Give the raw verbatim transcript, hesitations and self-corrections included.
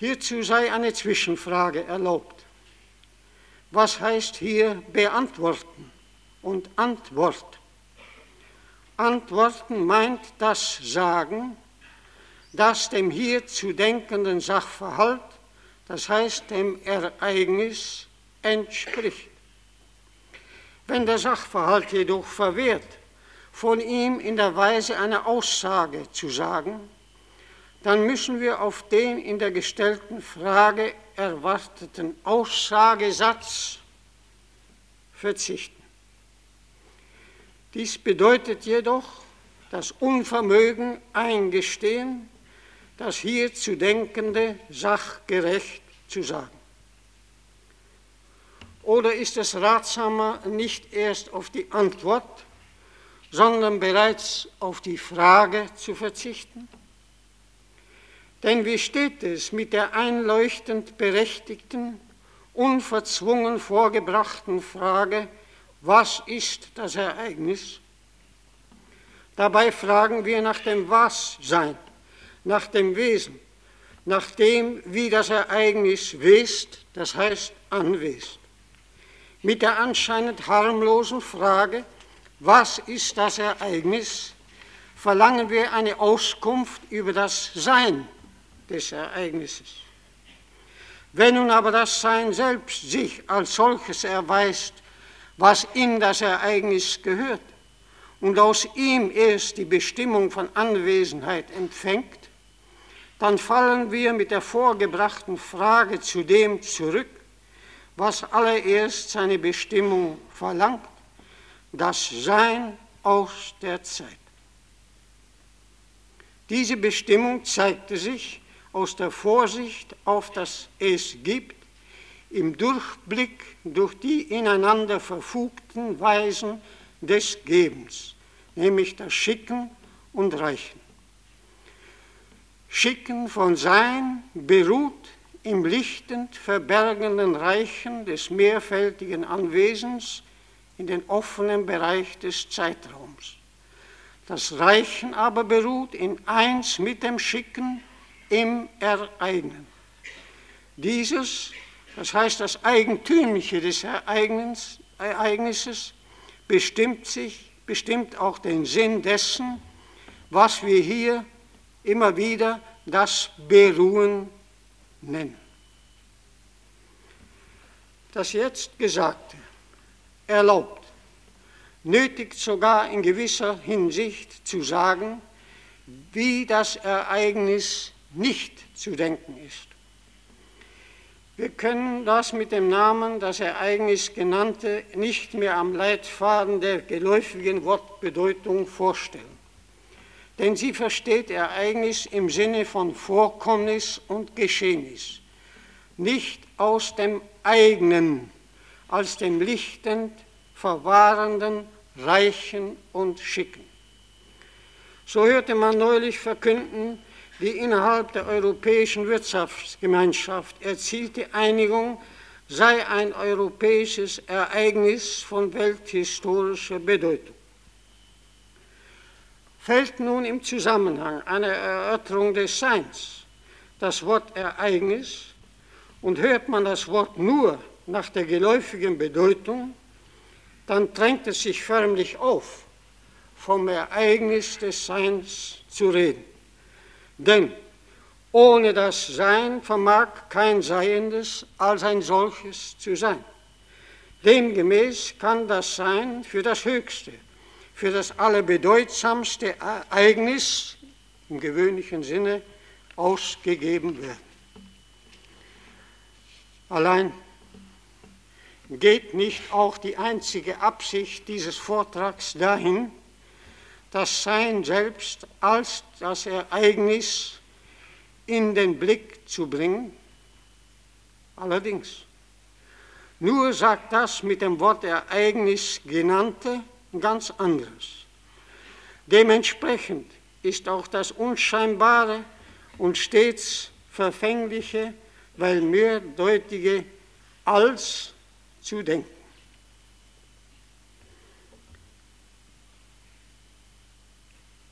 Hierzu sei eine Zwischenfrage erlaubt. Was heißt hier beantworten und Antwort? Antworten meint das Sagen, das dem hier zu denkenden Sachverhalt, das heißt dem Ereignis, entspricht. Wenn der Sachverhalt jedoch verwehrt, von ihm in der Weise eine Aussage zu sagen, dann müssen wir auf den in der gestellten Frage erwarteten Aussagesatz verzichten. Dies bedeutet jedoch das Unvermögen eingestehen, das hier zu Denkende sachgerecht zu sagen. Oder ist es ratsamer, nicht erst auf die Antwort, sondern bereits auf die Frage zu verzichten? Denn wie steht es mit der einleuchtend berechtigten, unverzwungen vorgebrachten Frage, was ist das Ereignis? Dabei fragen wir nach dem Was-Sein, nach dem Wesen, nach dem, wie das Ereignis west, das heißt anwest. Mit der anscheinend harmlosen Frage, was ist das Ereignis, verlangen wir eine Auskunft über das Sein des Ereignisses. Wenn nun aber das Sein selbst sich als solches erweist, was in das Ereignis gehört, und aus ihm erst die Bestimmung von Anwesenheit empfängt, dann fallen wir mit der vorgebrachten Frage zu dem zurück, was allererst seine Bestimmung verlangt, das Sein aus der Zeit. Diese Bestimmung zeigte sich aus der Vorsicht auf das Es gibt, im Durchblick durch die ineinander verfugten Weisen des Gebens, nämlich das Schicken und Reichen. Schicken von Sein beruht im lichtend verbergenden Reichen des mehrfältigen Anwesens in den offenen Bereich des Zeitraums. Das Reichen aber beruht in eins mit dem Schicken im Ereignen. Dieses, das heißt das Eigentümliche des Ereignis, Ereignisses, bestimmt sich, bestimmt auch den Sinn dessen, was wir hier immer wieder das Beruhen nennen. Das jetzt Gesagte erlaubt, nötigt sogar in gewisser Hinsicht zu sagen, wie das Ereignis nicht zu denken ist. Wir können das mit dem Namen das Ereignis genannte nicht mehr am Leitfaden der geläufigen Wortbedeutung vorstellen. Denn sie versteht Ereignis im Sinne von Vorkommnis und Geschehnis, nicht aus dem eigenen, als dem lichtend, verwahrenden, reichen und schicken. So hörte man neulich verkünden, die innerhalb der Europäischen Wirtschaftsgemeinschaft erzielte Einigung sei ein europäisches Ereignis von welthistorischer Bedeutung. Fällt nun im Zusammenhang einer Erörterung des Seins das Wort Ereignis und hört man das Wort nur nach der geläufigen Bedeutung, dann drängt es sich förmlich auf, vom Ereignis des Seins zu reden. Denn ohne das Sein vermag kein Seiendes als ein solches zu sein. Demgemäß kann das Sein für das Höchste, für das allerbedeutsamste Ereignis im gewöhnlichen Sinne ausgegeben werden. Allein geht nicht auch die einzige Absicht dieses Vortrags dahin, das Sein selbst als das Ereignis in den Blick zu bringen? Allerdings, nur sagt das mit dem Wort Ereignis genannte ganz anderes. Dementsprechend ist auch das Unscheinbare und stets Verfängliche, weil mehrdeutige als zu denken.